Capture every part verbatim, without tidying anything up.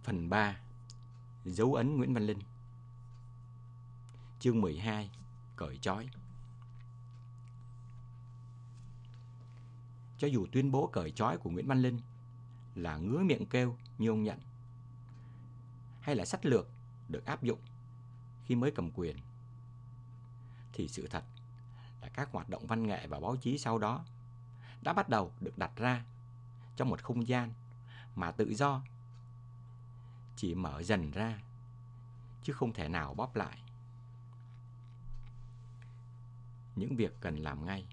Phần ba. Dấu ấn Nguyễn Văn Linh. Chương mười hai. Cởi trói. Cho dù tuyên bố cởi trói của Nguyễn Văn Linh là ngứa miệng kêu như ông nhận, hay là sách lược được áp dụng khi mới cầm quyền, thì sự thật là các hoạt động văn nghệ và báo chí sau đó đã bắt đầu được đặt ra trong một không gian mà tự do chỉ mở dần ra, chứ không thể nào bóp lại. Những việc cần làm ngay.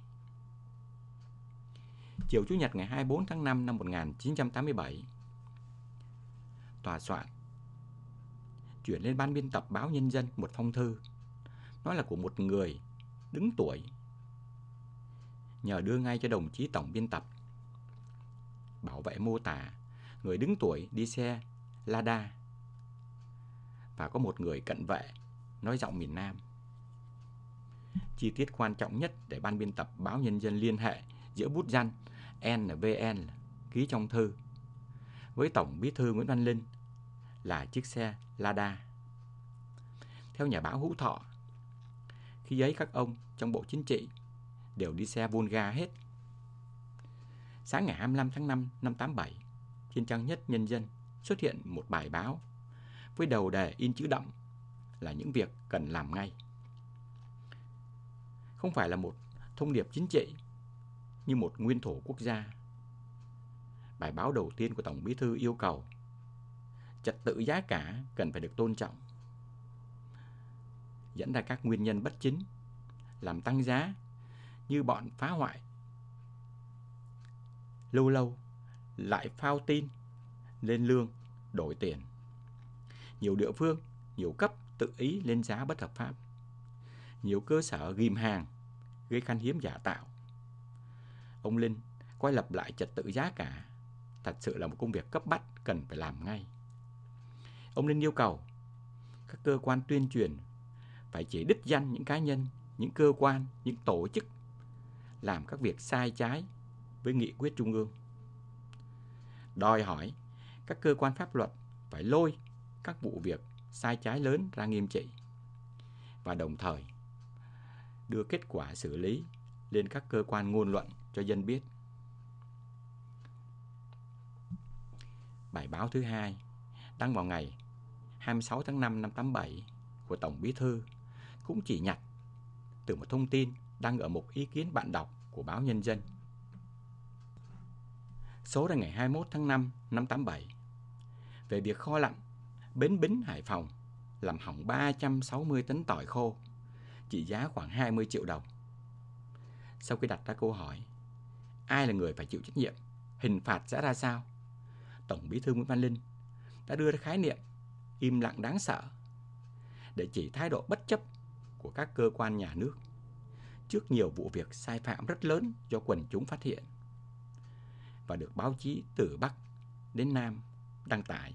Chiều Chủ nhật ngày hai mươi bốn tháng năm năm một nghìn chín trăm tám mươi bảy, tòa soạn chuyển lên ban biên tập báo Nhân dân một phong thư, nói là của một người đứng tuổi, nhờ đưa ngay cho đồng chí tổng biên tập. Bảo vệ mô tả người đứng tuổi đi xe Lada và có một người cận vệ nói giọng miền Nam. Chi tiết quan trọng nhất để ban biên tập báo Nhân dân liên hệ giữa bút danh en vê en ký trong thư với Tổng Bí thư Nguyễn Văn Linh là chiếc xe Lada. Theo nhà báo Hữu Thọ, khi ấy các ông trong Bộ Chính trị đều đi xe Volga hết. Sáng ngày hai mươi lăm tháng năm năm tám mươi bảy, trên trang nhất Nhân dân xuất hiện một bài báo với đầu đề in chữ đậm là những việc cần làm ngay. Không phải là một thông điệp chính trị như một nguyên thủ quốc gia. Bài báo đầu tiên của Tổng Bí thư yêu cầu trật tự giá cả cần phải được tôn trọng, dẫn ra các nguyên nhân bất chính làm tăng giá như bọn phá hoại lâu lâu lại phao tin lên lương đổi tiền, nhiều địa phương, nhiều cấp tự ý lên giá bất hợp pháp, nhiều cơ sở ghim hàng gây khan hiếm giả tạo. Ông Linh quay lập lại trật tự giá cả thật sự là một công việc cấp bách cần phải làm ngay. Ông Linh yêu cầu các cơ quan tuyên truyền phải chỉ đích danh những cá nhân, những cơ quan, những tổ chức làm các việc sai trái với nghị quyết trung ương. Đòi hỏi các cơ quan pháp luật phải lôi các vụ việc sai trái lớn ra nghiêm trị, và đồng thời đưa kết quả xử lý lên các cơ quan ngôn luận cho dân biết. Bài báo thứ hai đăng vào ngày hai mươi sáu tháng năm năm tám mươi bảy của Tổng Bí thư cũng chỉ nhặt từ một thông tin đăng ở một ý kiến bạn đọc của báo Nhân dân. Số ra ngày hai mươi mốt tháng năm năm tám mươi bảy về việc kho lạnh Bến Bính, Hải Phòng làm hỏng ba trăm sáu mươi tấn tỏi khô, trị giá khoảng hai mươi triệu đồng. Sau khi đặt ra câu hỏi ai là người phải chịu trách nhiệm, hình phạt sẽ ra sao, Tổng Bí thư Nguyễn Văn Linh đã đưa ra khái niệm im lặng đáng sợ để chỉ thái độ bất chấp của các cơ quan nhà nước trước nhiều vụ việc sai phạm rất lớn do quần chúng phát hiện và được báo chí từ Bắc đến Nam đăng tải.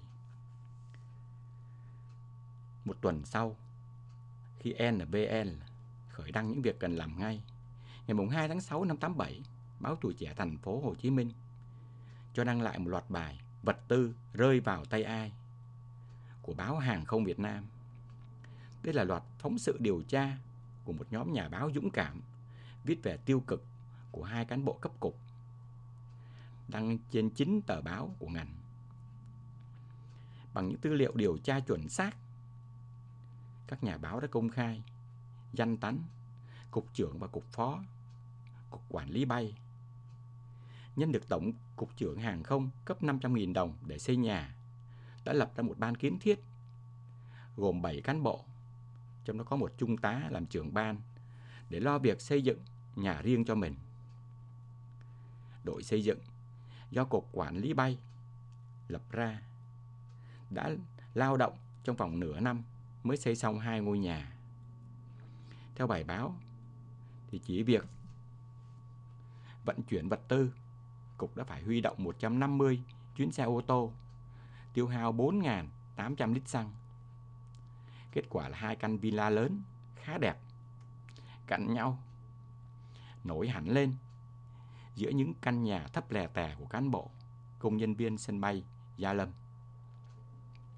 Một tuần sau, khi en vê en khởi đăng những việc cần làm ngay, ngày hai tháng sáu năm tám mươi bảy, báo Tuổi Trẻ Thành phố Hồ Chí Minh cho đăng lại một loạt bài Vật tư rơi vào tay ai của báo Hàng không Việt Nam. Đây là loạt phóng sự điều tra của một nhóm nhà báo dũng cảm viết về tiêu cực của hai cán bộ cấp cục, đăng trên chín tờ báo của ngành. Bằng những tư liệu điều tra chuẩn xác, các nhà báo đã công khai danh tánh cục trưởng và cục phó cục quản lý bay, nhân được Tổng cục trưởng hàng không cấp năm trăm nghìn đồng để xây nhà, đã lập ra một ban kiến thiết gồm bảy cán bộ, trong đó có một trung tá làm trưởng ban để lo việc xây dựng nhà riêng cho mình. Đội xây dựng do cục quản lý bay lập ra đã lao động trong vòng nửa năm mới xây xong hai ngôi nhà. Theo bài báo thì chỉ việc vận chuyển vật tư, cục đã phải huy động một trăm năm mươi chuyến xe ô tô, tiêu hao bốn nghìn tám trăm lít xăng. Kết quả là hai căn villa lớn khá đẹp cạnh nhau nổi hẳn lên giữa những căn nhà thấp lè tè của cán bộ, công nhân viên sân bay Gia Lâm.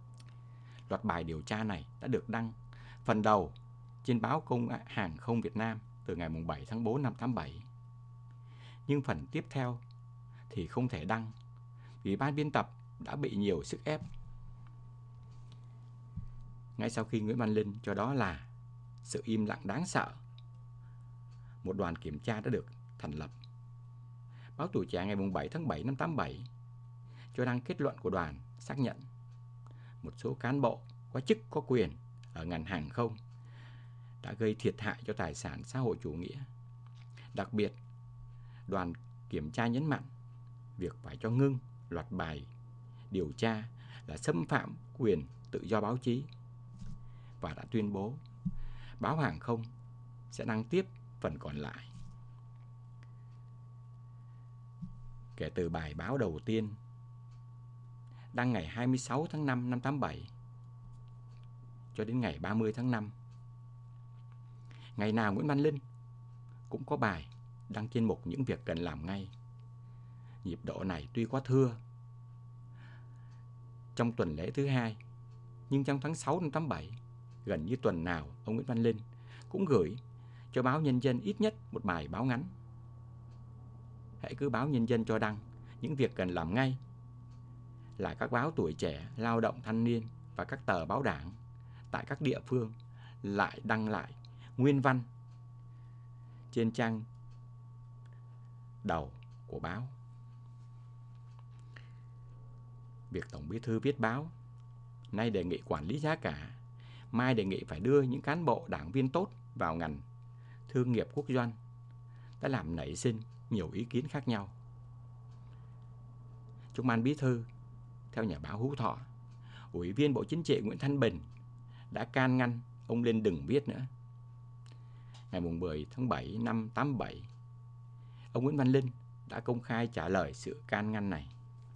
Loạt bài điều tra này đã được đăng phần đầu trên báo Công hàng không Việt Nam từ ngày bảy tháng tư năm tám bảy. Nhưng phần tiếp theo thì không thể đăng vì ban biên tập đã bị nhiều sức ép. Ngay sau khi Nguyễn Văn Linh cho đó là sự im lặng đáng sợ, một đoàn kiểm tra đã được thành lập. Báo Tuổi Trẻ ngày bảy tháng bảy năm tám bảy cho đăng kết luận của đoàn xác nhận một số cán bộ có chức có quyền ở ngành hàng không đã gây thiệt hại cho tài sản xã hội chủ nghĩa. Đặc biệt, đoàn kiểm tra nhấn mạnh việc phải cho ngưng loạt bài điều tra là xâm phạm quyền tự do báo chí và đã tuyên bố báo hàng không sẽ đăng tiếp phần còn lại. Kể từ bài báo đầu tiên đăng ngày hai mươi sáu tháng năm năm tám bảy cho đến ngày ba mươi tháng năm, ngày nào Nguyễn Văn Linh cũng có bài đăng trên mục những việc cần làm ngay. Nhịp độ này tuy có thưa trong tuần lễ thứ hai, nhưng trong tháng sáu năm tám bảy, gần như tuần nào ông Nguyễn Văn Linh cũng gửi cho báo Nhân dân ít nhất một bài báo ngắn. Hãy cứ báo Nhân dân cho đăng những việc cần làm ngay là các báo Tuổi Trẻ, Lao động, Thanh niên và các tờ báo đảng tại các địa phương lại đăng lại nguyên văn trên trang đầu của báo. Việc Tổng Bí thư viết báo, nay đề nghị quản lý giá cả, mai đề nghị phải đưa những cán bộ đảng viên tốt vào ngành thương nghiệp quốc doanh, đã làm nảy sinh nhiều ý kiến khác nhau. Trong ban bí thư, theo nhà báo Hữu Thọ, Ủy viên Bộ Chính trị Nguyễn Thanh Bình đã can ngăn ông Linh đừng viết nữa. Ngày mười tháng bảy năm tám bảy, ông Nguyễn Văn Linh đã công khai trả lời sự can ngăn này.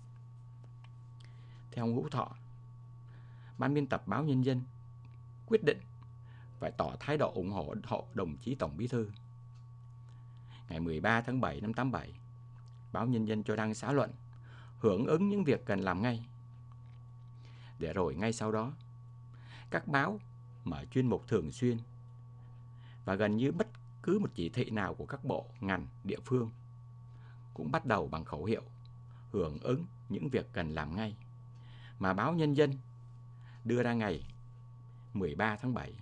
Theo ông Hữu Thọ, ban biên tập báo Nhân dân quyết định phải tỏ thái độ ủng hộ, hộ đồng chí Tổng Bí thư. Ngày mười ba tháng bảy năm tám bảy, báo Nhân dân cho đăng xã luận hưởng ứng những việc cần làm ngay. Để rồi ngay sau đó, các báo mở chuyên mục thường xuyên và gần như bất cứ một chỉ thị nào của các bộ, ngành, địa phương cũng bắt đầu bằng khẩu hiệu hưởng ứng những việc cần làm ngay mà báo Nhân dân đưa ra ngày mười ba tháng bảy.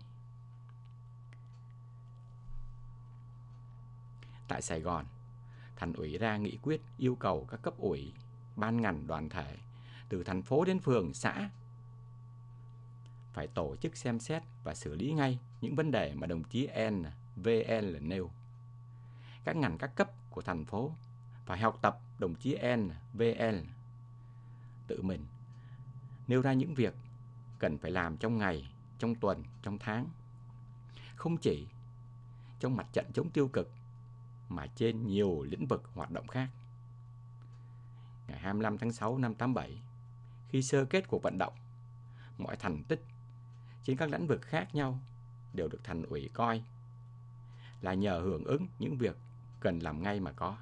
Tại Sài Gòn, Thành ủy ra nghị quyết yêu cầu các cấp ủy, ban ngành đoàn thể từ thành phố đến phường, xã phải tổ chức xem xét và xử lý ngay những vấn đề mà đồng chí N, vê lờ nêu. Các ngành các cấp của thành phố phải học tập đồng chí N, vê lờ tự mình nêu ra những việc cần phải làm trong ngày, trong tuần, trong tháng. Không chỉ trong mặt trận chống tiêu cực mà trên nhiều lĩnh vực hoạt động khác. Ngày hai mươi lăm tháng sáu năm tám bảy, khi sơ kết cuộc vận động, mọi thành tích trên các lĩnh vực khác nhau đều được Thành ủy coi là nhờ hưởng ứng những việc cần làm ngay mà có.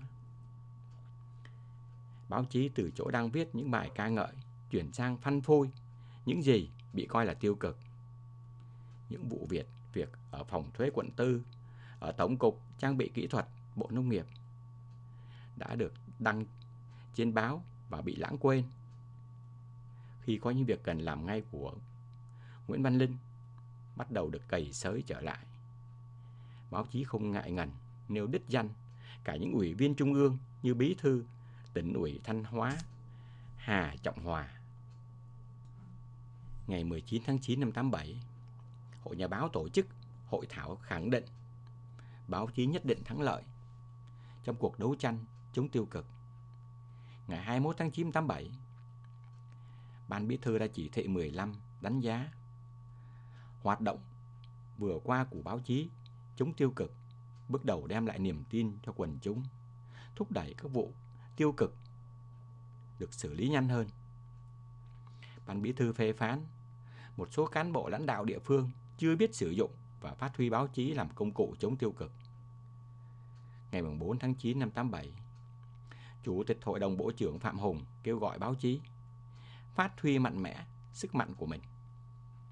Báo chí từ chỗ đang viết những bài ca ngợi chuyển sang phanh phui những gì bị coi là tiêu cực. Những vụ việc việc ở phòng thuế quận tư, ở Tổng cục Trang bị Kỹ thuật Bộ Nông nghiệp đã được đăng trên báo và bị lãng quên. Khi có những việc cần làm ngay của Nguyễn Văn Linh bắt đầu được cày xới trở lại, báo chí không ngại ngần nêu đích danh cả những ủy viên trung ương như Bí thư Tỉnh ủy Thanh Hóa Hà Trọng Hòa. Ngày mười chín tháng chín năm tám bảy, Hội Nhà báo tổ chức hội thảo khẳng định báo chí nhất định thắng lợi trong cuộc đấu tranh chống tiêu cực. Ngày hai mươi mốt tháng chín năm tám bảy, Ban Bí thư ra chỉ thị mười lăm đánh giá hoạt động vừa qua của báo chí chống tiêu cực bước đầu đem lại niềm tin cho quần chúng, thúc đẩy các vụ tiêu cực được xử lý nhanh hơn. Ban Bí thư phê phán một số cán bộ lãnh đạo địa phương chưa biết sử dụng và phát huy báo chí làm công cụ chống tiêu cực. Ngày bốn tháng chín năm tám bảy, Chủ tịch Hội đồng Bộ trưởng Phạm Hùng kêu gọi báo chí phát huy mạnh mẽ sức mạnh của mình.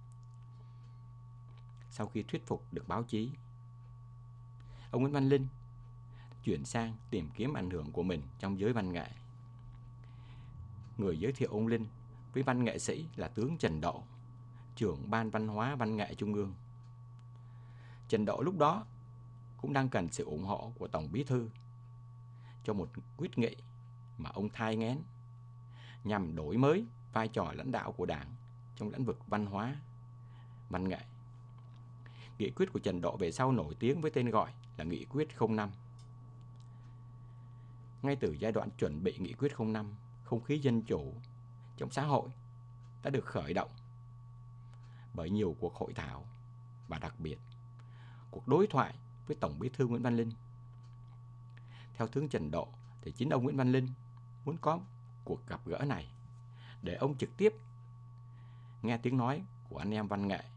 sau khi thuyết phục được báo chí, ông Nguyễn Văn Linh chuyển sang tìm kiếm ảnh hưởng của mình trong giới văn nghệ. Người giới thiệu ông Linh với văn nghệ sĩ là tướng Trần Độ, trưởng Ban Văn hóa Văn nghệ Trung ương. Trần Độ lúc đó cũng đang cần sự ủng hộ của Tổng Bí thư cho một quyết nghị mà ông thai nghén nhằm đổi mới vai trò lãnh đạo của Đảng trong lĩnh vực văn hóa, văn nghệ. Nghị quyết của Trần Độ về sau nổi tiếng với tên gọi là Nghị quyết không năm. Ngay từ giai đoạn chuẩn bị Nghị quyết không năm, không khí dân chủ trong xã hội đã được khởi động bởi nhiều cuộc hội thảo và đặc biệt cuộc đối thoại với Tổng Bí thư Nguyễn Văn Linh. Theo tướng Trần Độ thì chính ông Nguyễn Văn Linh muốn có cuộc gặp gỡ này để ông trực tiếp nghe tiếng nói của anh em văn nghệ.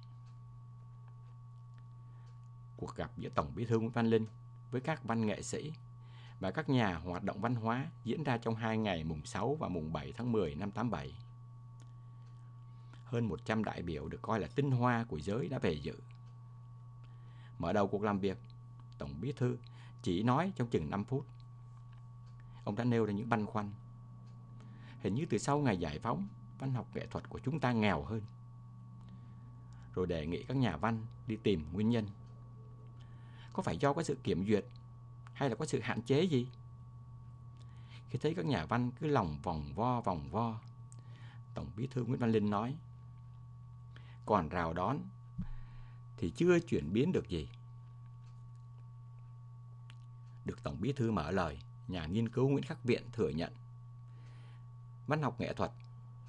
Cuộc gặp giữa Tổng Bí thư Nguyễn Văn Linh với các văn nghệ sĩ và các nhà hoạt động văn hóa diễn ra trong hai ngày mùng sáu và mùng bảy tháng mười năm tám mươi bảy. Hơn một trăm đại biểu được coi là tinh hoa của giới đã về dự. Mở đầu cuộc làm việc, Tổng Bí thư chỉ nói trong chừng năm phút. Ông đã nêu ra những băn khoăn. Hình như từ sau ngày giải phóng, văn học nghệ thuật của chúng ta nghèo hơn. Rồi đề nghị các nhà văn đi tìm nguyên nhân. Có phải do có sự kiểm duyệt hay là có sự hạn chế gì? Khi thấy các nhà văn cứ lòng vòng vo vòng vo, Tổng Bí thư Nguyễn Văn Linh nói: còn rào đón thì chưa chuyển biến được gì. Được Tổng Bí thư mở lời, nhà nghiên cứu Nguyễn Khắc Viện thừa nhận văn học nghệ thuật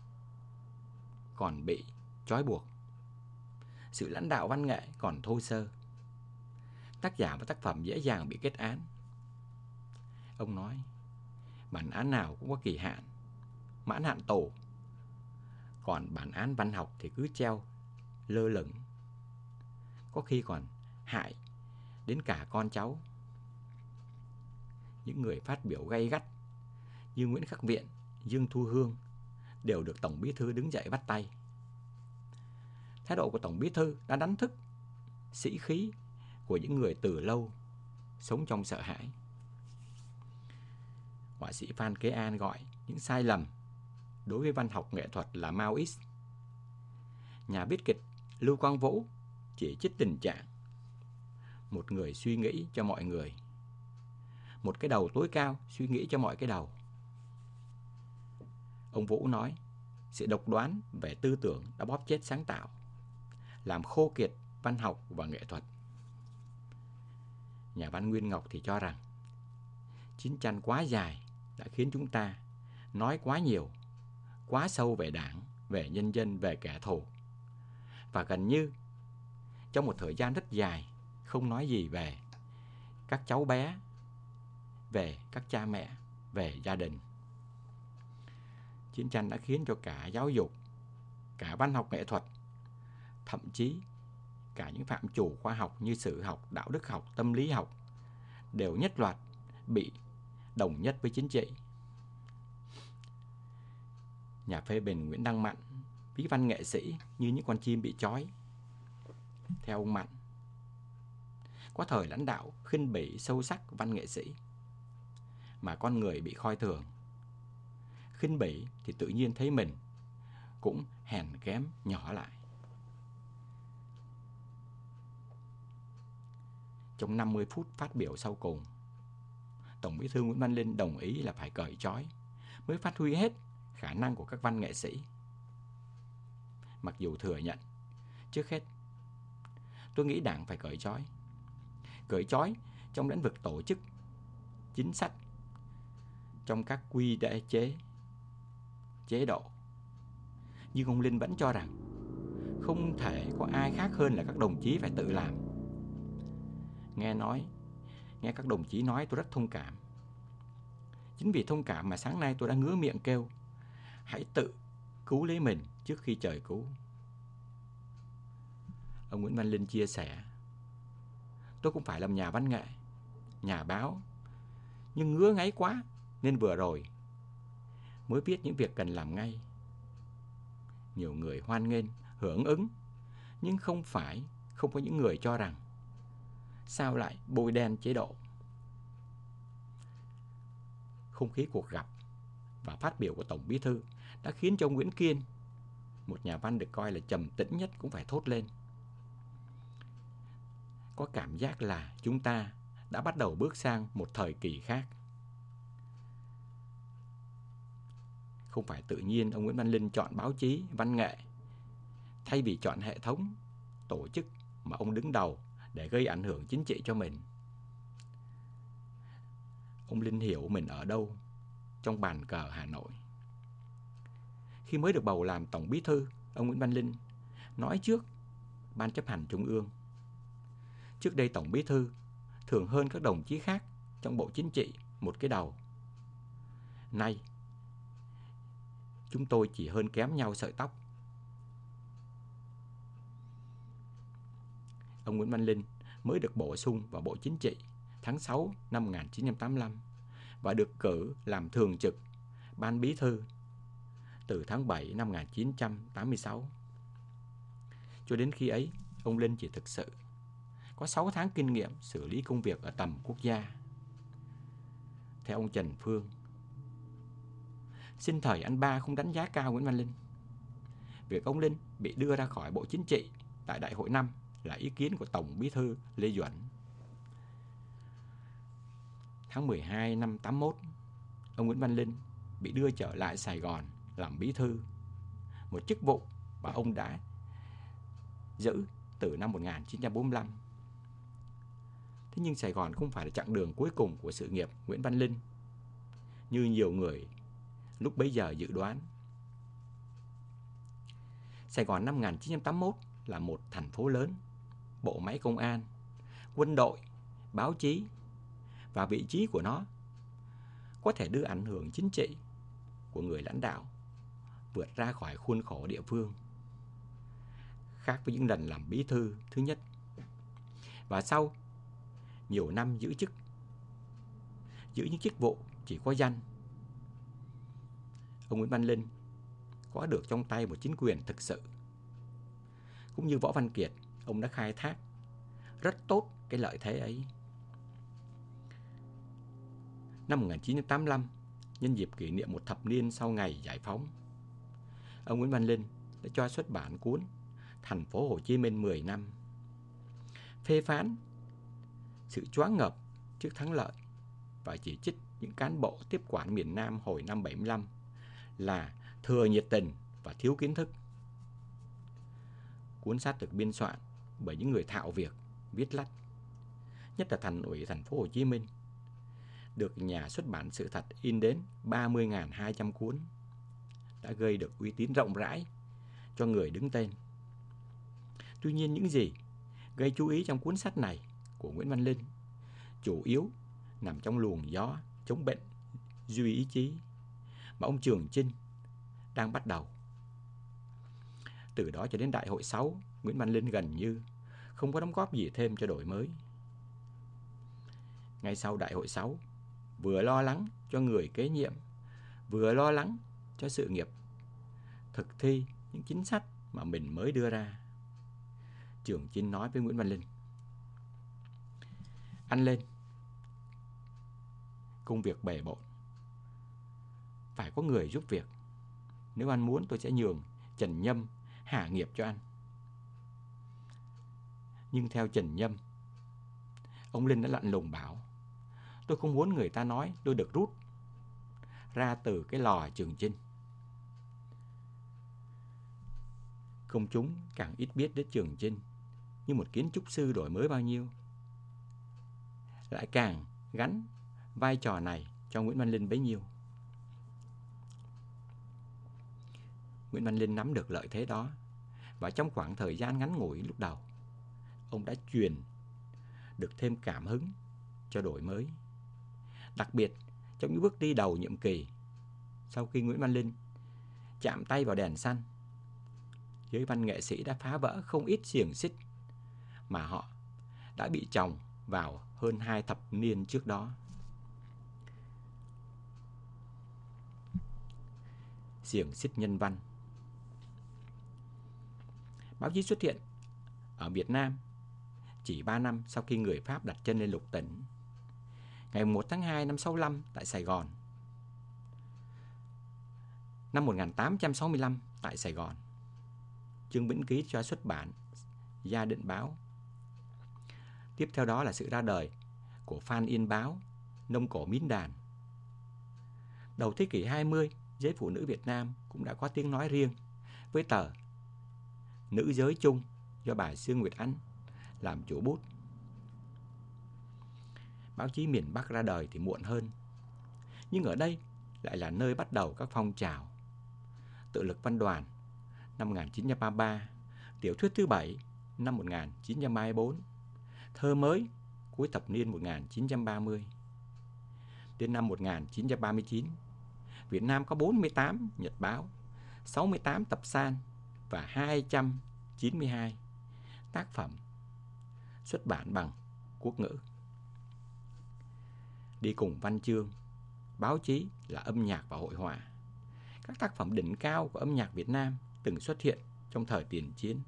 còn bị trói buộc, sự lãnh đạo văn nghệ còn thô sơ, tác giả và tác phẩm dễ dàng bị kết án. Ông nói bản án nào cũng có kỳ hạn, mãn hạn tù, còn bản án văn học thì cứ treo lơ lửng, có khi còn hại đến cả con cháu. Những người phát biểu gay gắt như Nguyễn Khắc Viện, Dương Thu Hương đều được Tổng Bí thư đứng dậy bắt tay. Thái độ của Tổng Bí thư đã đánh thức sĩ khí của những người từ lâu sống trong sợ hãi. Họa sĩ Phan Kế An gọi những sai lầm đối với văn học nghệ thuật là Maoist. Nhà viết kịch Lưu Quang Vũ chỉ trích tình trạng một người suy nghĩ cho mọi người, một cái đầu tối cao suy nghĩ cho mọi cái đầu. Ông Vũ nói sự độc đoán về tư tưởng đã bóp chết sáng tạo, làm khô kiệt văn học và nghệ thuật. Nhà văn Nguyên Ngọc thì cho rằng chiến tranh quá dài đã khiến chúng ta nói quá nhiều, quá sâu về Đảng, về nhân dân, về kẻ thù, và gần như trong một thời gian rất dài không nói gì về các cháu bé, về các cha mẹ, về gia đình. Chiến tranh đã khiến cho cả giáo dục, cả văn học nghệ thuật, thậm chí cả những phạm trù khoa học như sử học, đạo đức học, tâm lý học đều nhất loạt bị đồng nhất với chính trị. Nhà phê bình Nguyễn Đăng Mạnh ví văn nghệ sĩ như những con chim bị trói. Theo ông Mạnh, có thời lãnh đạo khinh bỉ sâu sắc văn nghệ sĩ, mà con người bị coi thường, khinh bỉ thì tự nhiên thấy mình cũng hèn kém nhỏ lại. Trong năm mươi phút phát biểu sau cùng, Tổng Bí thư Nguyễn Văn Linh đồng ý là phải cởi trói mới phát huy hết khả năng của các văn nghệ sĩ. Mặc dù thừa nhận, trước hết, tôi nghĩ Đảng phải cởi trói. Cởi trói trong lĩnh vực tổ chức, chính sách, trong các quy định chế, chế độ. Nhưng ông Linh vẫn cho rằng không thể có ai khác hơn là các đồng chí phải tự làm. Nghe nói, nghe các đồng chí nói tôi rất thông cảm. Chính vì thông cảm mà sáng nay tôi đã ngứa miệng kêu hãy tự cứu lấy mình trước khi trời cứu. Ông Nguyễn Văn Linh chia sẻ: tôi cũng phải làm nhà văn nghệ, nhà báo, nhưng ngứa ngáy quá nên vừa rồi mới viết những việc cần làm ngay. Nhiều người hoan nghênh, hưởng ứng, nhưng không phải không có những người cho rằng sao lại bôi đen chế độ. Không khí cuộc gặp và phát biểu của Tổng Bí thư đã khiến cho Nguyễn Kiên, một nhà văn được coi là trầm tĩnh nhất, cũng phải thốt lên. Có cảm giác là chúng ta đã bắt đầu bước sang một thời kỳ khác. Không phải tự nhiên ông Nguyễn Văn Linh chọn báo chí, văn nghệ thay vì chọn hệ thống, tổ chức mà ông đứng đầu để gây ảnh hưởng chính trị cho mình. Ông Linh hiểu mình ở đâu trong bàn cờ Hà Nội. Khi mới được bầu làm Tổng Bí thư, ông Nguyễn Văn Linh nói trước Ban chấp hành Trung ương: trước đây Tổng Bí thư thường hơn các đồng chí khác trong Bộ Chính trị một cái đầu. Nay, chúng tôi chỉ hơn kém nhau sợi tóc. Ông Nguyễn Văn Linh mới được bổ sung vào Bộ Chính trị tháng sáu năm một nghìn chín trăm tám mươi lăm và được cử làm thường trực Ban Bí thư từ tháng bảy năm một nghìn chín trăm tám mươi sáu. Cho đến khi ấy, ông Linh chỉ thực sự có sáu tháng kinh nghiệm xử lý công việc ở tầm quốc gia. Theo ông Trần Phương, sinh thời anh ba không đánh giá cao Nguyễn Văn Linh. Việc ông Linh bị đưa ra khỏi Bộ Chính trị tại Đại hội năm là ý kiến của Tổng Bí thư Lê Duẩn. Tháng mười hai năm tám mươi mốt, ông Nguyễn Văn Linh bị đưa trở lại Sài Gòn làm bí thư, một chức vụ mà ông đã giữ từ năm một nghìn chín trăm bốn mươi lăm. Thế nhưng Sài Gòn không phải là chặng đường cuối cùng của sự nghiệp Nguyễn Văn Linh như nhiều người lúc bấy giờ dự đoán. Sài Gòn năm một nghìn chín trăm tám mươi mốt là một thành phố lớn, bộ máy công an, quân đội, báo chí, và vị trí của nó có thể đưa ảnh hưởng chính trị của người lãnh đạo vượt ra khỏi khuôn khổ địa phương. Khác với những lần làm bí thư thứ nhất và sau nhiều năm giữ chức, giữ những chức vụ chỉ có danh, ông Nguyễn Văn Linh có được trong tay một chính quyền thực sự. Cũng như Võ Văn Kiệt, ông đã khai thác rất tốt cái lợi thế ấy. Năm một nghìn chín trăm tám mươi lăm, nhân dịp kỷ niệm một thập niên sau ngày giải phóng, ông Nguyễn Văn Linh đã cho xuất bản cuốn Thành phố Hồ Chí Minh mười năm, phê phán sự choáng ngợp trước thắng lợi và chỉ trích những cán bộ tiếp quản miền Nam hồi năm bảy mươi lăm là thừa nhiệt tình và thiếu kiến thức. Cuốn sách được biên soạn bởi những người thạo việc viết lách, nhất là Thành ủy Thành phố Hồ Chí Minh, được nhà xuất bản Sự Thật in đến ba mươi nghìn hai trăm cuốn, đã gây được uy tín rộng rãi cho người đứng tên. Tuy nhiên, những gì gây chú ý trong cuốn sách này của Nguyễn Văn Linh chủ yếu nằm trong luồng gió chống bệnh duy ý chí mà ông Trường Chinh đang bắt đầu. Từ đó cho đến Đại hội sáu, Nguyễn Văn Linh gần như không có đóng góp gì thêm cho đổi mới. Ngay sau Đại hội sáu, vừa lo lắng cho người kế nhiệm, vừa lo lắng cho sự nghiệp thực thi những chính sách mà mình mới đưa ra, Trường Chinh nói với Nguyễn Văn Linh: anh lên, công việc bề bộn, phải có người giúp việc. Nếu anh muốn, tôi sẽ nhường Trần Nhâm hạ nghiệp cho anh. Nhưng theo Trần Nhâm, ông Linh đã lạnh lùng bảo: tôi không muốn người ta nói tôi được rút ra từ cái lò Trường Chinh. Công chúng càng ít biết đến Trường Chinh như một kiến trúc sư đổi mới bao nhiêu, lại càng gắn vai trò này cho Nguyễn Văn Linh bấy nhiêu. Nguyễn Văn Linh nắm được lợi thế đó, và trong khoảng thời gian ngắn ngủi lúc đầu, ông đã truyền được thêm cảm hứng cho đổi mới. Đặc biệt trong những bước đi đầu nhiệm kỳ, sau khi Nguyễn Văn Linh chạm tay vào đèn xanh, giới văn nghệ sĩ đã phá vỡ không ít xiềng xích mà họ đã bị chồng vào hơn hai thập niên trước đó. Xiềng xích nhân văn. Báo chí xuất hiện ở Việt Nam chỉ ba năm sau khi người Pháp đặt chân lên lục tỉnh. Ngày một tháng hai năm sáu mươi lăm tại Sài Gòn. Năm một nghìn tám trăm sáu mươi lăm tại Sài Gòn, Trương Bỉnh Ký cho xuất bản Gia Định Báo. Tiếp theo đó là sự ra đời của Phan Yên Báo, Nông Cổ Mín Đàn. Đầu thế kỷ hai mươi, giới phụ nữ Việt Nam cũng đã có tiếng nói riêng với tờ Nữ Giới Chung do bà Sương Nguyệt Ánh làm chủ bút. Báo chí miền Bắc ra đời thì muộn hơn, nhưng ở đây lại là nơi bắt đầu các phong trào. Tự lực văn đoàn năm một nghìn chín trăm ba mươi ba, tiểu thuyết thứ bảy năm một nghìn chín trăm ba mươi tư, thơ mới cuối thập niên một nghìn chín trăm ba mươi. Đến năm một nghìn chín trăm ba mươi chín, Việt Nam có bốn mươi tám nhật báo, sáu mươi tám tập san và hai trăm chín mươi hai tác phẩm xuất bản bằng quốc ngữ. Đi cùng văn chương, báo chí là âm nhạc và hội họa. Các tác phẩm đỉnh cao của âm nhạc Việt Nam từng xuất hiện trong thời tiền chiến.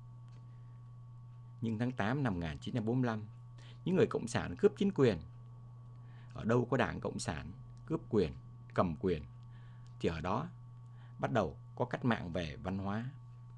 Nhưng tháng tám năm một nghìn chín trăm bốn mươi lăm, những người cộng sản cướp chính quyền. Ở đâu có Đảng Cộng sản cướp quyền, cầm quyền, thì ở đó bắt đầu có cách mạng về văn hóa.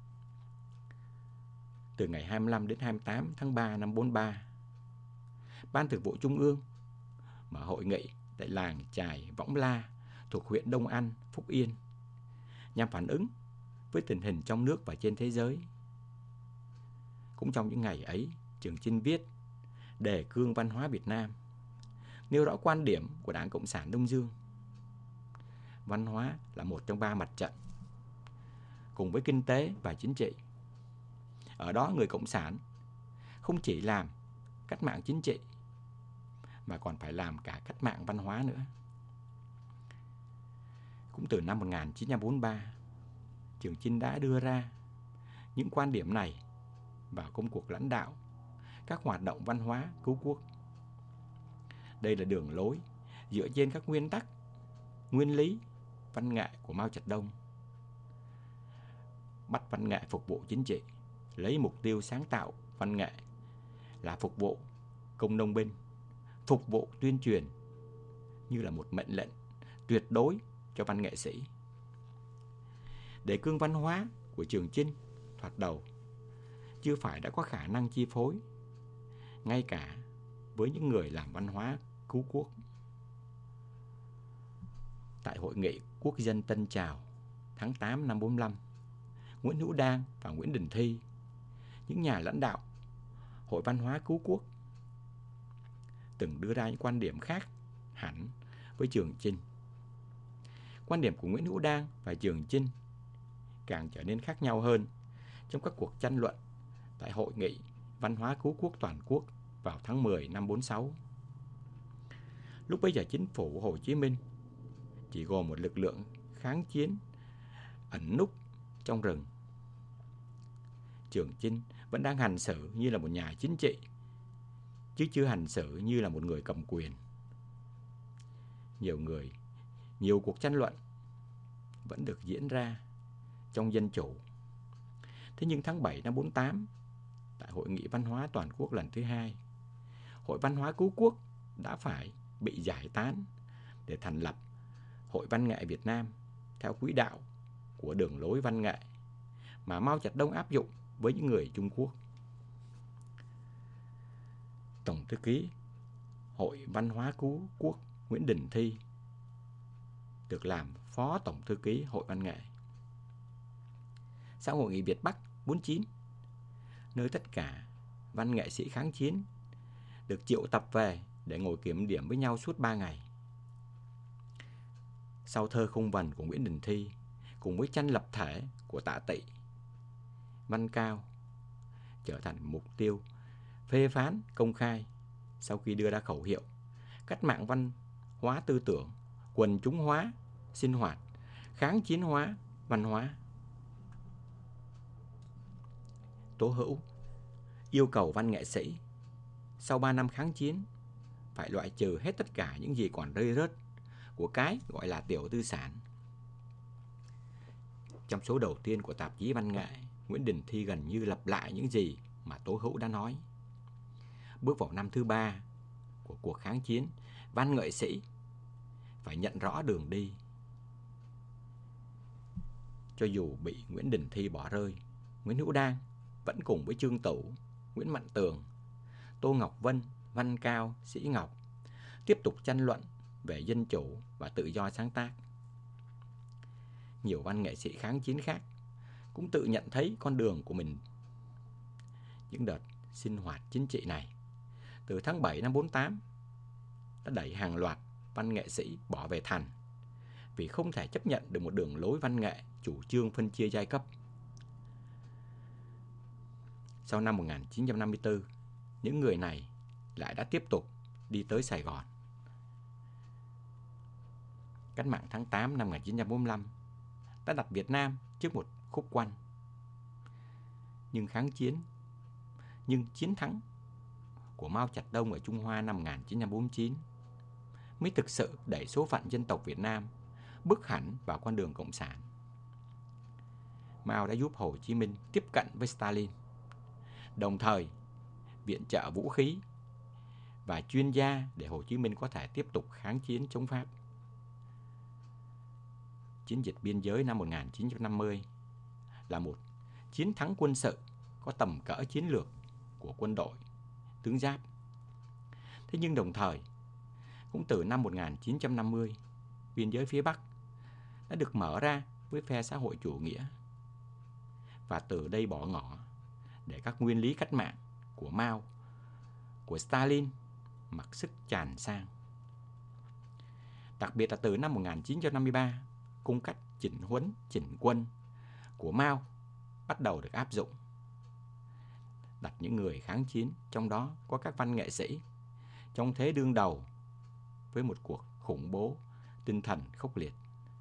Từ ngày hai mươi lăm đến hai mươi tám tháng ba năm bốn mươi ba, Ban Thường vụ Trung ương mở hội nghị tại làng chài Võng La thuộc huyện Đông Anh, Phúc Yên, nhằm phản ứng với tình hình trong nước và trên thế giới. Cũng trong những ngày ấy, Trường Chinh viết Đề cương văn hóa Việt Nam, nêu rõ quan điểm của Đảng Cộng sản Đông Dương. Văn hóa là một trong ba mặt trận, cùng với kinh tế và chính trị. Ở đó người Cộng sản không chỉ làm cách mạng chính trị, mà còn phải làm cả cách mạng văn hóa nữa. Cũng từ năm một nghìn chín trăm bốn mươi ba, Trường Chinh đã đưa ra những quan điểm này vào công cuộc lãnh đạo các hoạt động văn hóa cứu quốc. Đây là đường lối dựa trên các nguyên tắc, nguyên lý văn nghệ của Mao Trạch-đông. Bắt văn nghệ phục vụ chính trị, lấy mục tiêu sáng tạo văn nghệ là phục vụ công nông binh, phục vụ tuyên truyền như là một mệnh lệnh tuyệt đối cho văn nghệ sĩ. Đề cương văn hóa của Trường Chinh thoạt đầu chưa phải đã có khả năng chi phối ngay cả với những người làm văn hóa cứu quốc. Tại Hội nghị Quốc dân Tân Trào tháng tám năm bốn mươi lăm, Nguyễn Hữu Đan và Nguyễn Đình Thi, những nhà lãnh đạo Hội Văn hóa Cứu Quốc, từng đưa ra những quan điểm khác hẳn với Trường Chinh. Quan điểm của Nguyễn Hữu Đan và Trường Chinh càng trở nên khác nhau hơn trong các cuộc tranh luận tại Hội nghị Văn hóa Cứu Quốc toàn quốc vào tháng mười năm bốn mươi sáu. Lúc bấy giờ chính phủ Hồ Chí Minh chỉ gồm một lực lượng kháng chiến ẩn núp trong rừng. Trường Chinh vẫn đang hành xử như là một nhà chính trị, chứ chưa hành xử như là một người cầm quyền. Nhiều người, nhiều cuộc tranh luận vẫn được diễn ra trong dân chủ. Thế nhưng tháng bảy năm bốn mươi tám, tại Hội nghị Văn hóa Toàn quốc lần thứ hai, Hội Văn hóa Cứu Quốc đã phải bị giải tán để thành lập Hội Văn nghệ Việt Nam theo quỹ đạo của đường lối văn nghệ mà Mao Trạch-đông áp dụng với những người Trung Quốc. Tổng thư ký Hội Văn hóa Cứu Quốc Nguyễn Đình Thi được làm phó tổng thư ký Hội Văn nghệ. Sau Hội nghị Việt Bắc bốn mươi chín, nơi tất cả văn nghệ sĩ kháng chiến được triệu tập về để ngồi kiểm điểm với nhau suốt ba ngày. Sau thơ Không Vần của Nguyễn Đình Thi cùng với tranh lập thể của Tạ Tị, Văn Cao trở thành mục tiêu phê phán công khai sau khi đưa ra khẩu hiệu cách mạng văn hóa tư tưởng, quần chúng hóa sinh hoạt, kháng chiến hóa văn hóa. Tố Hữu yêu cầu văn nghệ sĩ sau ba năm kháng chiến phải loại trừ hết tất cả những gì còn rơi rớt của cái gọi là tiểu tư sản. Trong số đầu tiên của tạp chí văn nghệ, Nguyễn Đình Thi gần như lặp lại những gì mà Tố Hữu đã nói. bước vào năm thứ ba của cuộc kháng chiến, văn nghệ sĩ phải nhận rõ đường đi. Cho dù bị Nguyễn Đình Thi bỏ rơi, Nguyễn Hữu Đan vẫn cùng với Trương Tủ, Nguyễn Mạnh Tường, Tô Ngọc Vân, Văn Cao, Sĩ Ngọc tiếp tục tranh luận về dân chủ và tự do sáng tác. Nhiều văn nghệ sĩ kháng chiến khác cũng tự nhận thấy con đường của mình. Những đợt sinh hoạt chính trị này từ tháng bảy năm bốn tám đã đẩy hàng loạt văn nghệ sĩ bỏ về thành vì không thể chấp nhận được một đường lối văn nghệ chủ trương phân chia giai cấp. Sau năm một nghìn chín trăm năm mươi tư, những người này lại đã tiếp tục đi tới Sài Gòn. Cách mạng tháng tám năm một nghìn chín trăm bốn mươi lăm đã đặt Việt Nam trước một khúc quanh. Nhưng kháng chiến, nhưng chiến thắng của Mao Trạch Đông ở Trung Hoa năm một nghìn chín trăm bốn mươi chín mới thực sự đẩy số phận dân tộc Việt Nam bước hẳn vào con đường cộng sản. Mao đã giúp Hồ Chí Minh tiếp cận với Stalin, đồng thời viện trợ vũ khí và chuyên gia để Hồ Chí Minh có thể tiếp tục kháng chiến chống Pháp. Chiến dịch biên giới năm một nghìn chín trăm năm mươi là một chiến thắng quân sự có tầm cỡ chiến lược của quân đội tướng Giáp. Thế nhưng đồng thời, cũng từ năm một nghìn chín trăm năm mươi, biên giới phía Bắc đã được mở ra với phe xã hội chủ nghĩa. Và từ đây bỏ ngỏ để các nguyên lý cách mạng của Mao, của Stalin mặc sức tràn sang. Đặc biệt là từ năm một nghìn chín trăm năm mươi ba, cung cách chỉnh huấn, chỉnh quân của Mao bắt đầu được áp dụng, đặt những người kháng chiến, trong đó có các văn nghệ sĩ, trong thế đương đầu với một cuộc khủng bố tinh thần khốc liệt.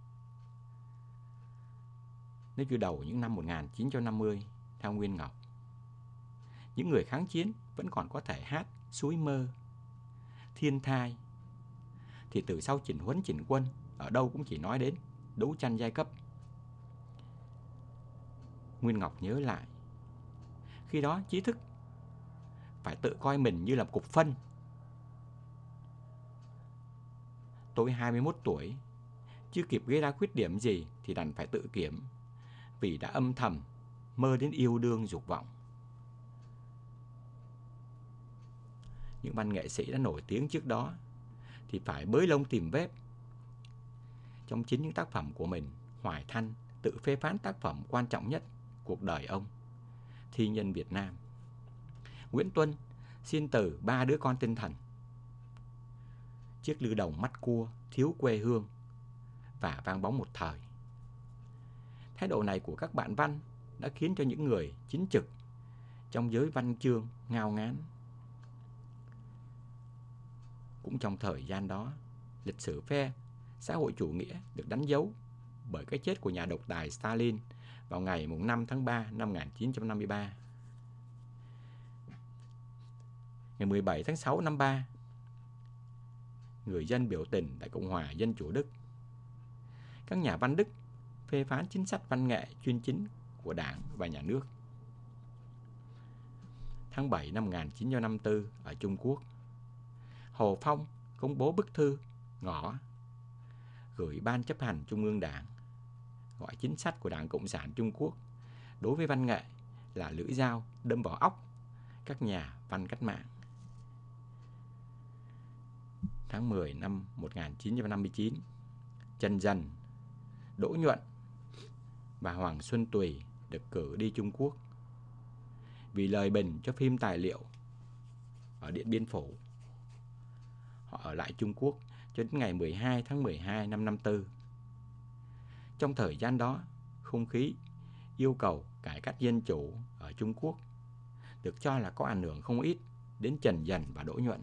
Nếu như đầu những năm một nghìn chín trăm năm mươi, theo Nguyên Ngọc, những người kháng chiến vẫn còn có thể hát Suối Mơ, Thiên Thai, thì từ sau chỉnh huấn chỉnh quân, ở đâu cũng chỉ nói đến đấu tranh giai cấp. Nguyên Ngọc nhớ lại, khi đó trí thức phải tự coi mình như là cục phân. Tôi hai mươi mốt tuổi, chưa kịp gây ra khuyết điểm gì thì đành phải tự kiểm, vì đã âm thầm mơ đến yêu đương dục vọng. Những văn nghệ sĩ đã nổi tiếng trước đó thì phải bới lông tìm vết. Trong chính những tác phẩm của mình, Hoài Thanh tự phê phán tác phẩm quan trọng nhất cuộc đời ông, Thi nhân Việt Nam. Nguyễn Tuân xin từ Ba đứa con tinh thần, Chiếc lư đồng mắt cua, Thiếu quê hương và Vang bóng một thời. Thái độ này của các bạn văn đã khiến cho những người chính trực trong giới văn chương ngao ngán. Cũng trong thời gian đó, lịch sử phe xã hội chủ nghĩa được đánh dấu bởi cái chết của nhà độc tài Stalin vào ngày năm tháng ba năm một nghìn chín trăm năm mươi ba. Ngày mười bảy tháng sáu năm ba, người dân biểu tình tại Cộng hòa Dân chủ Đức. Các nhà văn Đức phê phán chính sách văn nghệ chuyên chính của Đảng và Nhà nước. Tháng bảy năm một nghìn chín trăm năm mươi tư, ở Trung Quốc, Hồ Phong công bố bức thư ngỏ gửi Ban chấp hành Trung ương Đảng, gọi chính sách của Đảng Cộng sản Trung Quốc đối với văn nghệ là lưỡi dao đâm vào óc các nhà văn cách mạng. Tháng mười năm một nghìn chín trăm năm mươi chín, Trần Dần, Đỗ Nhuận và Hoàng Xuân Tùy được cử đi Trung Quốc vì lời bình cho phim tài liệu ở Điện Biên Phủ. Họ ở lại Trung Quốc cho đến ngày mười hai tháng mười hai năm năm tư. Trong thời gian đó, không khí yêu cầu cải cách dân chủ ở Trung Quốc được cho là có ảnh hưởng không ít đến Trần Dần và Đỗ Nhuận.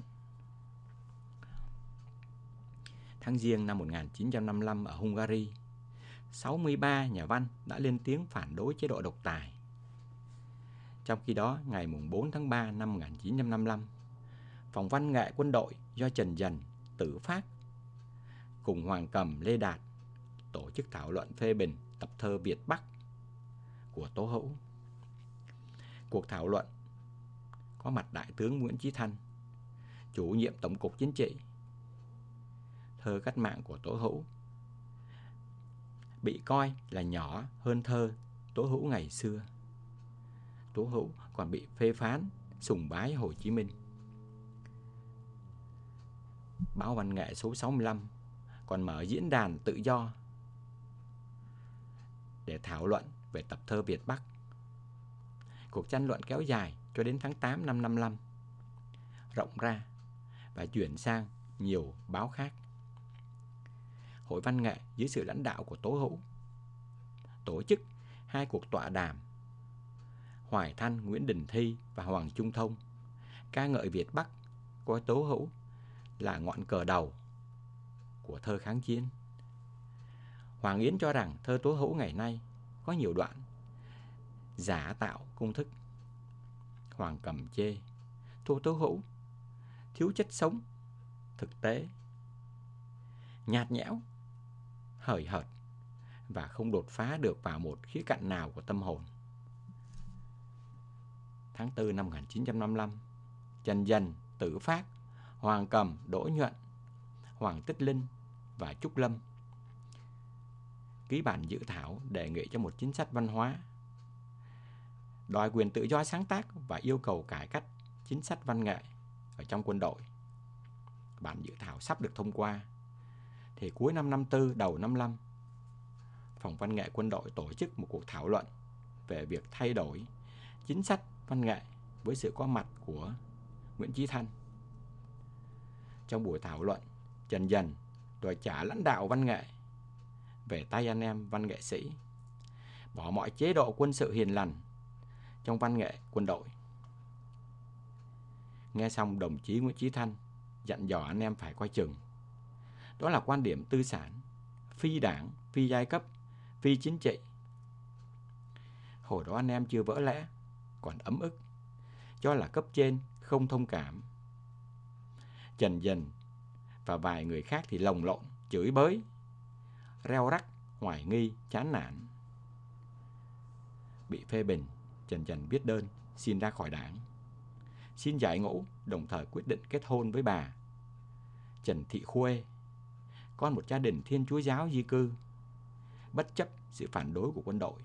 Tháng Giêng năm một nghìn chín trăm năm mươi lăm, ở Hungary, sáu mươi ba nhà văn đã lên tiếng phản đối chế độ độc tài. Trong khi đó, ngày bốn tháng ba năm một nghìn chín trăm năm mươi lăm, Phòng văn nghệ quân đội do Trần Dần tự phát cùng Hoàng Cầm, Lê Đạt tổ chức thảo luận phê bình tập thơ Việt Bắc của Tố Hữu. Cuộc thảo luận có mặt Đại tướng Nguyễn Chí Thanh, chủ nhiệm Tổng cục Chính trị. Thơ cách mạng của Tố Hữu bị coi là nhỏ hơn thơ Tố Hữu ngày xưa. Tố Hữu còn bị phê phán sùng bái Hồ Chí Minh. Báo Văn nghệ số sáu mươi lăm còn mở diễn đàn tự do để thảo luận về tập thơ Việt Bắc. Cuộc tranh luận kéo dài cho đến tháng tám năm năm mươi lăm, rộng ra và chuyển sang nhiều báo khác. Hội Văn nghệ dưới sự lãnh đạo của Tố Hữu tổ chức hai cuộc tọa đàm. Hoài Thanh, Nguyễn Đình Thi và Hoàng Trung Thông ca ngợi Việt Bắc, coi Tố Hữu là ngọn cờ đầu của thơ kháng chiến. Hoàng Yến cho rằng thơ Tố Hữu ngày nay có nhiều đoạn giả tạo công thức. Hoàng Cầm chê thơ Tố Hữu thiếu chất sống, thực tế, nhạt nhẽo, hời hợt và không đột phá được vào một khía cạnh nào của tâm hồn. Tháng tư năm một nghìn chín trăm năm mươi lăm, Trần Dần, Tử Phát, Hoàng Cầm, Đỗ Nhuận, Hoàng Tích Linh và Trúc Lâm ký bản dự thảo đề nghị cho một chính sách văn hóa, đòi quyền tự do sáng tác và yêu cầu cải cách chính sách văn nghệ ở trong quân đội. Bản dự thảo sắp được thông qua thì cuối năm năm tư, đầu năm năm, Phòng Văn nghệ quân đội tổ chức một cuộc thảo luận về việc thay đổi chính sách văn nghệ với sự có mặt của Nguyễn Chí Thanh. Trong buổi thảo luận, Trần Dần đòi trả lãnh đạo văn nghệ về tay anh em văn nghệ sĩ, bỏ mọi chế độ quân sự hiền lành trong văn nghệ quân đội. Nghe xong, đồng chí Nguyễn Chí Thanh dặn dò anh em phải coi chừng. Đó là quan điểm tư sản, phi đảng, phi giai cấp, phi chính trị. Hồi đó anh em chưa vỡ lẽ, còn ấm ức, cho là cấp trên không thông cảm. Trần Dần và vài người khác thì lồng lộn, chửi bới, reo rắc, hoài nghi, chán nản. Bị phê bình, Trần Dần viết đơn xin ra khỏi đảng, xin giải ngũ, đồng thời quyết định kết hôn với bà Trần Thị Khuê, con một gia đình Thiên Chúa giáo di cư, bất chấp sự phản đối của quân đội.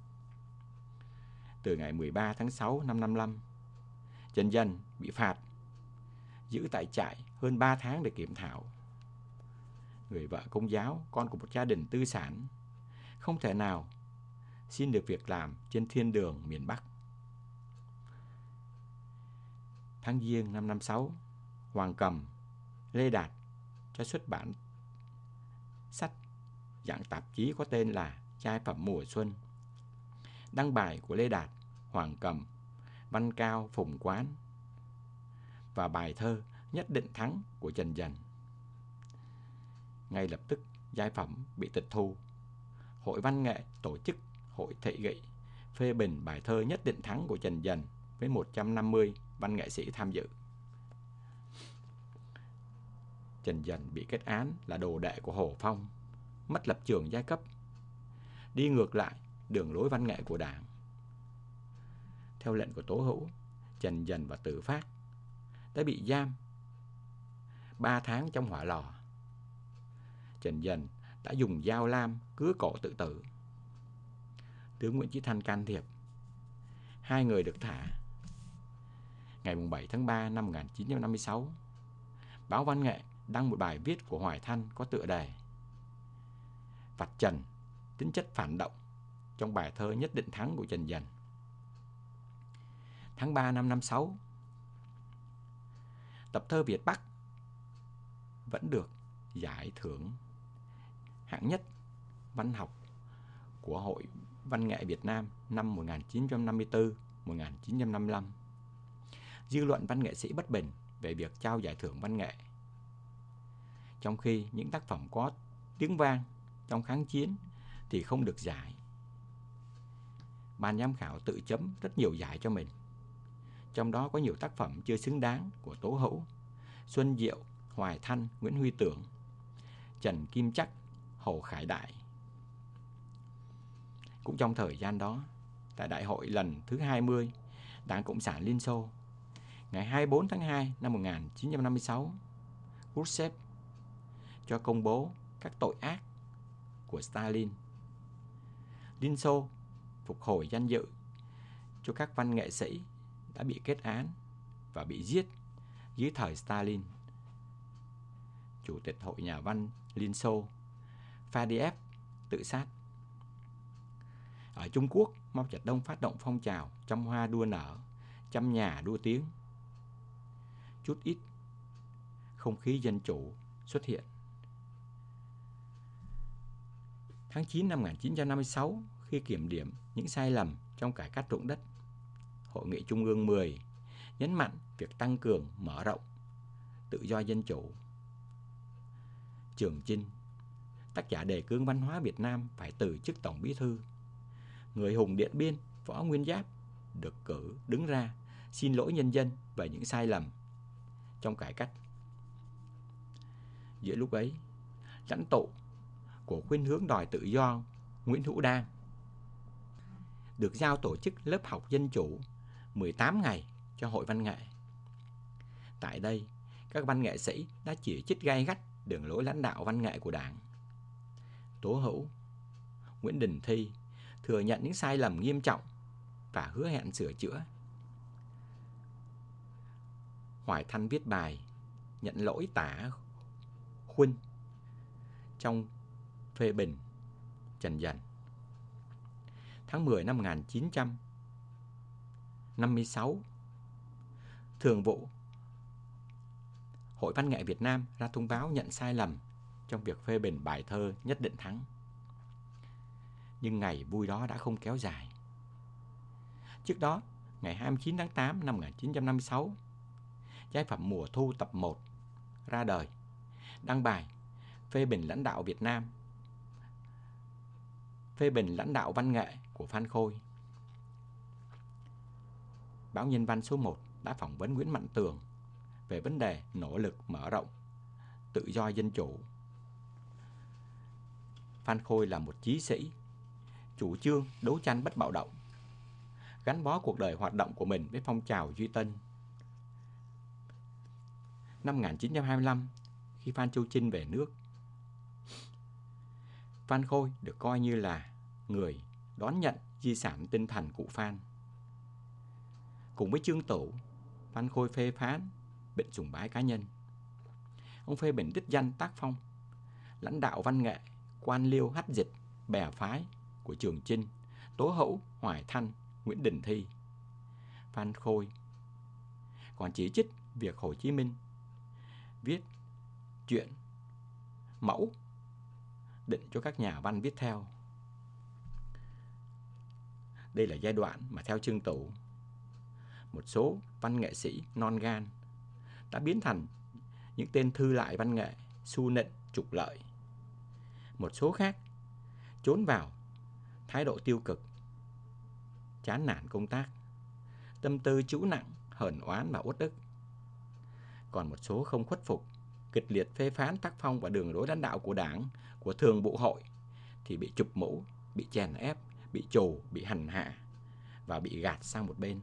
Từ ngày mười ba tháng sáu năm năm mươi lăm, Trần Dần bị phạt, giữ tại trại hơn ba tháng để kiểm thảo. Người vợ Công giáo, con của một gia đình tư sản, không thể nào xin được việc làm trên thiên đường miền Bắc. Tháng Giêng năm năm mươi sáu, Hoàng Cầm, Lê Đạt cho xuất bản sách dạng tạp chí có tên là Giai phẩm mùa xuân. Đăng bài của Lê Đạt, Hoàng Cầm, Văn Cao, Phùng Quán và bài thơ Nhất Định Thắng của Trần Dần. Ngay lập tức giai phẩm bị tịch thu. Hội Văn nghệ tổ chức hội thị nghị phê bình bài thơ Nhất Định Thắng của Trần Dần với một trăm năm mươi văn nghệ sĩ tham dự. Trần Dần bị kết án là đồ đệ của Hồ Phong, mất lập trường giai cấp, đi ngược lại đường lối văn nghệ của Đảng. Theo lệnh của Tố Hữu, Trần Dần và Tử Phát đã bị giam ba tháng trong hỏa lò. Trần Dần đã dùng dao lam cứa cổ tự tử. Tướng Nguyễn Chí Thanh can thiệp, hai người được thả. Ngày bảy tháng ba năm một nghìn chín trăm năm mươi sáu, báo Văn nghệ đăng một bài viết của Hoài Thanh có tựa đề vạch trần tính chất phản động trong bài thơ Nhất Định Thắng của Trần Dần. Tháng ba năm năm mươi sáu, tập thơ Việt Bắc vẫn được giải thưởng hạng nhất văn học của Hội Văn nghệ Việt Nam năm một nghìn chín trăm năm mươi tư đến một nghìn chín trăm năm mươi lăm. Dư luận văn nghệ sĩ bất bình về việc trao giải thưởng văn nghệ, trong khi những tác phẩm có tiếng vang trong kháng chiến thì không được giải. Ban giám khảo tự chấm rất nhiều giải cho mình, trong đó có nhiều tác phẩm chưa xứng đáng của Tố Hữu, Xuân Diệu, Hoài Thanh, Nguyễn Huy Tưởng, Trần Kim Chắc, Hồ Khải Đại. Cũng trong thời gian đó, tại Đại hội lần thứ hai mươi Đảng Cộng sản Liên Xô, ngày hai mươi tư tháng hai năm một nghìn chín trăm năm mươi sáu, Khrushchev cho công bố các tội ác của Stalin. Liên Xô phục hồi danh dự cho các văn nghệ sĩ đã bị kết án và bị giết dưới thời Stalin. Chủ tịch Hội Nhà văn Liên Xô Faddeev tự sát. Ở Trung Quốc, Mao Trạch-đông phát động phong trào trăm hoa đua nở, trăm nhà đua tiếng. Chút ít không khí dân chủ xuất hiện. Tháng chín năm một nghìn chín trăm năm mươi sáu, khi kiểm điểm những sai lầm trong cải cách ruộng đất, Hội nghị Trung ương mười nhấn mạnh việc tăng cường, mở rộng tự do dân chủ. Trường Chinh, tác giả đề cương văn hóa Việt Nam, phải từ chức tổng bí thư. Người hùng Điện Biên Võ Nguyên Giáp được cử đứng ra xin lỗi nhân dân về những sai lầm trong cải cách. Giữa lúc ấy, lãnh tụ của khuynh hướng đòi tự do Nguyễn Hữu Đan được giao tổ chức lớp học dân chủ mười tám ngày cho Hội Văn nghệ. Tại đây, các văn nghệ sĩ đã chỉ trích gay gắt đường lối lãnh đạo văn nghệ của Đảng. Tố Hữu, Nguyễn Đình Thi thừa nhận những sai lầm nghiêm trọng và hứa hẹn sửa chữa. Hoài Thanh viết bài nhận lỗi Tả Khuynh trong phê bình Trần Dần. Tháng mười năm một nghìn chín trăm năm mươi sáu, Thường vụ Hội Văn nghệ Việt Nam ra thông báo nhận sai lầm trong việc phê bình bài thơ Nhất Định Thắng. Nhưng ngày vui đó đã không kéo dài. Trước đó, ngày hai mươi chín tháng tám năm một nghìn chín trăm năm mươi sáu, Giai phẩm Mùa Thu tập một ra đời, đăng bài phê bình lãnh đạo Việt Nam, phê bình lãnh đạo văn nghệ của Phan Khôi. Báo Nhân văn số một đã phỏng vấn Nguyễn Mạnh Tường về vấn đề nỗ lực mở rộng tự do dân chủ. Phan Khôi là một chí sĩ, chủ trương đấu tranh bất bạo động, gắn bó cuộc đời hoạt động của mình với phong trào Duy Tân. Năm một nghìn chín trăm hai mươi lăm, khi Phan Châu Trinh về nước, Phan Khôi được coi như là người đón nhận di sản tinh thần cụ Phan. Cùng với Trương Tửu, Phan Khôi phê phán bệnh sùng bái cá nhân. Ông phê bình đích danh tác phong, lãnh đạo văn nghệ, quan liêu hách dịch, bè phái của Trường Chinh, Tố Hữu, Hoài Thanh, Nguyễn Đình Thi. Phan Khôi còn chỉ trích việc Hồ Chí Minh viết chuyện mẫu định cho các nhà văn viết theo. Đây là giai đoạn mà theo Trương Tửu, một số văn nghệ sĩ non gan đã biến thành những tên thư lại văn nghệ, su nịnh trục lợi. Một số khác trốn vào thái độ tiêu cực, chán nản công tác, tâm tư trĩu nặng, hờn oán và uất ức. Còn một số không khuất phục, kịch liệt phê phán tác phong và đường lối lãnh đạo của Đảng, của Thường vụ Hội thì bị chụp mũ, bị chèn ép, bị trù, bị hành hạ và bị gạt sang một bên.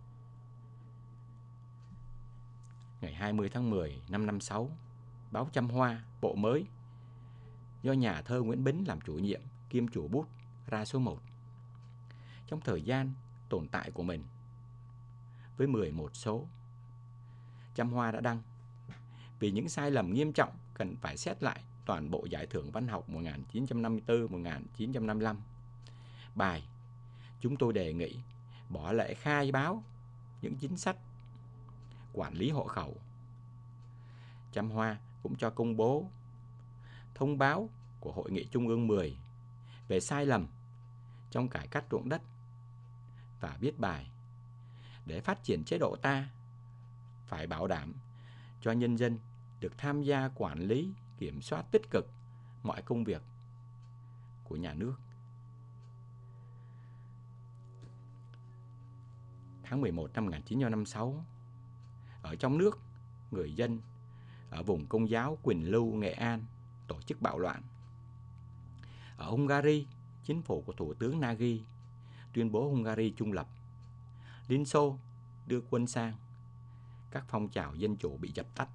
Ngày hai mươi tháng mười năm năm sáu, báo Trăm Hoa, bộ mới do nhà thơ Nguyễn Bính làm chủ nhiệm kiêm chủ bút ra số một. Trong thời gian tồn tại của mình, với mười một số, Trăm Hoa đã đăng: vì những sai lầm nghiêm trọng cần phải xét lại toàn bộ giải thưởng văn học một nghìn chín trăm năm mươi tư đến một nghìn chín trăm năm mươi lăm. Bài chúng tôi đề nghị bỏ lệ khai báo những chính sách quản lý hộ khẩu. Trăm Hoa cũng cho công bố thông báo của Hội nghị Trung ương mười về sai lầm trong cải cách ruộng đất và viết bài: để phát triển chế độ ta phải bảo đảm cho nhân dân được tham gia quản lý, kiểm soát tích cực mọi công việc của nhà nước. Tháng mười một năm một nghìn chín trăm năm mươi sáu, ở trong nước, người dân ở vùng Công giáo Quỳnh Lưu, Nghệ An tổ chức bạo loạn. Ở Hungary, chính phủ của Thủ tướng Nagy tuyên bố Hungary trung lập. Liên Xô đưa quân sang. các phong trào dân chủ bị dập tắt.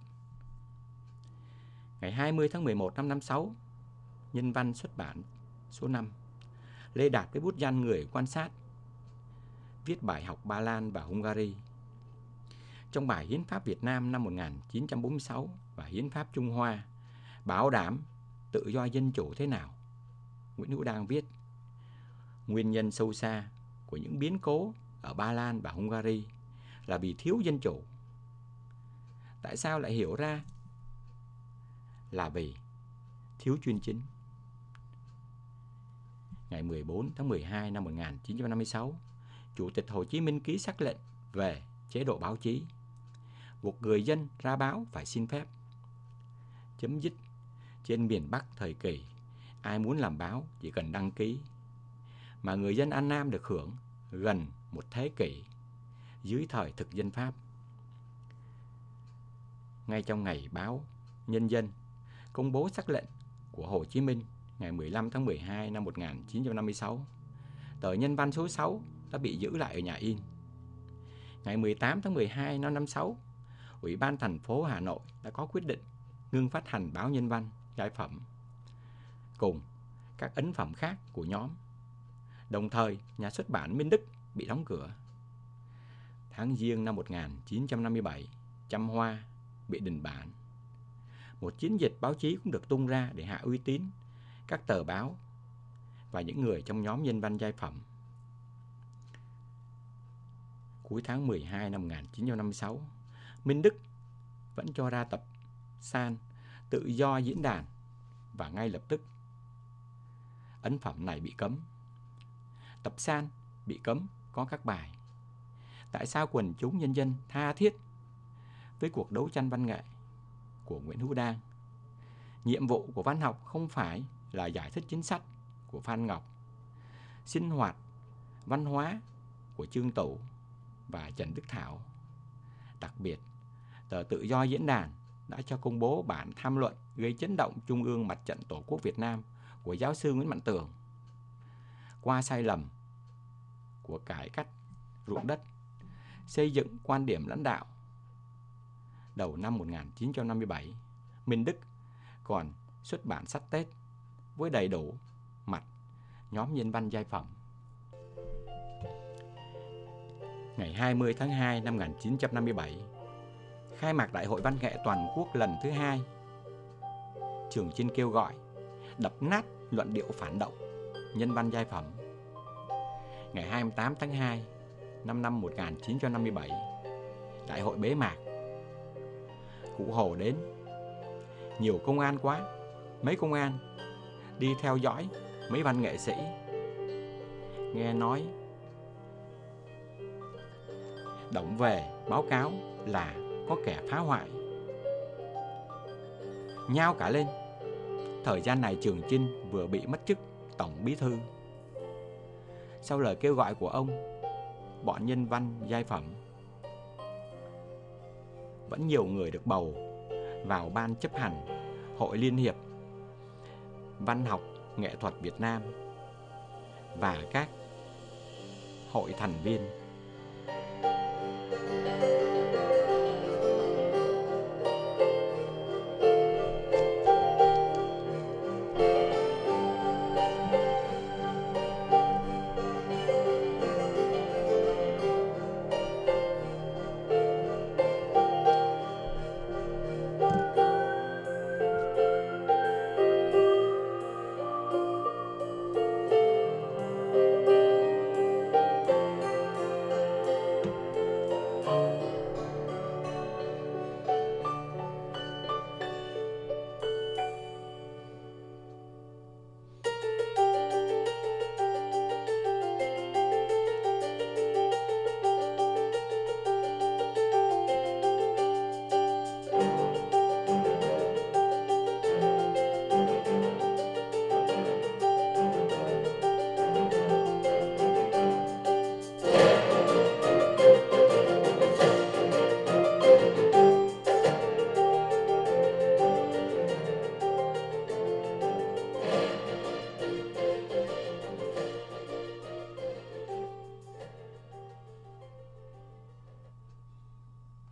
Ngày hai mươi tháng mười một năm năm sáu, Nhân văn xuất bản số năm. Lê Đạt với bút danh người quan sát viết bài học Ba Lan và Hungary. Trong bài Hiến pháp Việt Nam năm một nghìn chín trăm bốn mươi sáu và Hiến pháp Trung Hoa bảo đảm tự do dân chủ thế nào, Nguyễn Hữu Đang viết: nguyên nhân sâu xa của những biến cố ở Ba Lan và Hungary là vì thiếu dân chủ. Tại sao lại hiểu ra là vì thiếu chuyên chính? Ngày mười bốn tháng mười hai năm một nghìn chín trăm năm mươi sáu, Chủ tịch Hồ Chí Minh ký sắc lệnh về chế độ báo chí, buộc người dân ra báo phải xin phép. Chấm dứt trên miền Bắc thời kỳ, ai muốn làm báo chỉ cần đăng ký, mà người dân An Nam được hưởng gần một thế kỷ dưới thời thực dân Pháp. Ngay trong ngày báo Nhân dân công bố sắc lệnh của Hồ Chí Minh ngày mười lăm tháng mười hai năm một nghìn chín trăm năm mươi sáu, tờ Nhân văn số sáu đã bị giữ lại ở nhà in. Ngày mười tám tháng mười hai năm năm sáu, Ủy ban thành phố Hà Nội đã có quyết định ngưng phát hành báo Nhân văn Giai Phẩm cùng các ấn phẩm khác của nhóm. Đồng thời, nhà xuất bản Minh Đức bị đóng cửa. Tháng Giêng năm một nghìn chín trăm năm mươi bảy, Trăm Hoa bị đình bản. Một chiến dịch báo chí cũng được tung ra để hạ uy tín các tờ báo và những người trong nhóm Nhân văn Giai Phẩm. Cuối tháng mười hai năm một nghìn chín trăm năm mươi sáu, Minh Đức vẫn cho ra tập san Tự do diễn đàn và ngay lập tức ấn phẩm này bị cấm. Tập san bị cấm có các bài: Tại sao quần chúng nhân dân tha thiết với cuộc đấu tranh văn nghệ của Nguyễn Hữu Đang, Nhiệm vụ của văn học không phải là giải thích chính sách của Phan Ngọc, Sinh hoạt văn hóa của Trương Tủ và Trần Đức Thảo. Đặc biệt, tờ Tự do diễn đàn đã cho công bố bản tham luận gây chấn động Trung ương Mặt trận Tổ quốc Việt Nam của giáo sư Nguyễn Mạnh Tường qua sai lầm của cải cách ruộng đất, xây dựng quan điểm lãnh đạo. Đầu năm một nghìn chín trăm năm mươi bảy, Minh Đức còn xuất bản sách Tết với đầy đủ mặt nhóm Nhân văn Giai Phẩm. Ngày hai mươi tháng hai năm một nghìn chín trăm năm mươi bảy, khai mạc Đại hội Văn nghệ Toàn quốc lần thứ hai. Trường Chinh kêu gọi đập nát luận điệu phản động Nhân văn Giai Phẩm. Ngày hai mươi tám tháng hai năm năm một nghìn chín trăm năm mươi bảy, đại hội bế mạc. Cụ Hồ đến, nhiều công an quá, mấy công an đi theo dõi mấy văn nghệ sĩ. Nghe nói động về báo cáo là có kẻ phá hoại, nhao cả lên. Thời gian này Trường Chinh vừa bị mất chức tổng bí thư. Sau lời kêu gọi của ông, bọn Nhân văn Giai Phẩm vẫn nhiều người được bầu vào ban chấp hành Hội Liên hiệp Văn học Nghệ thuật Việt Nam và các hội thành viên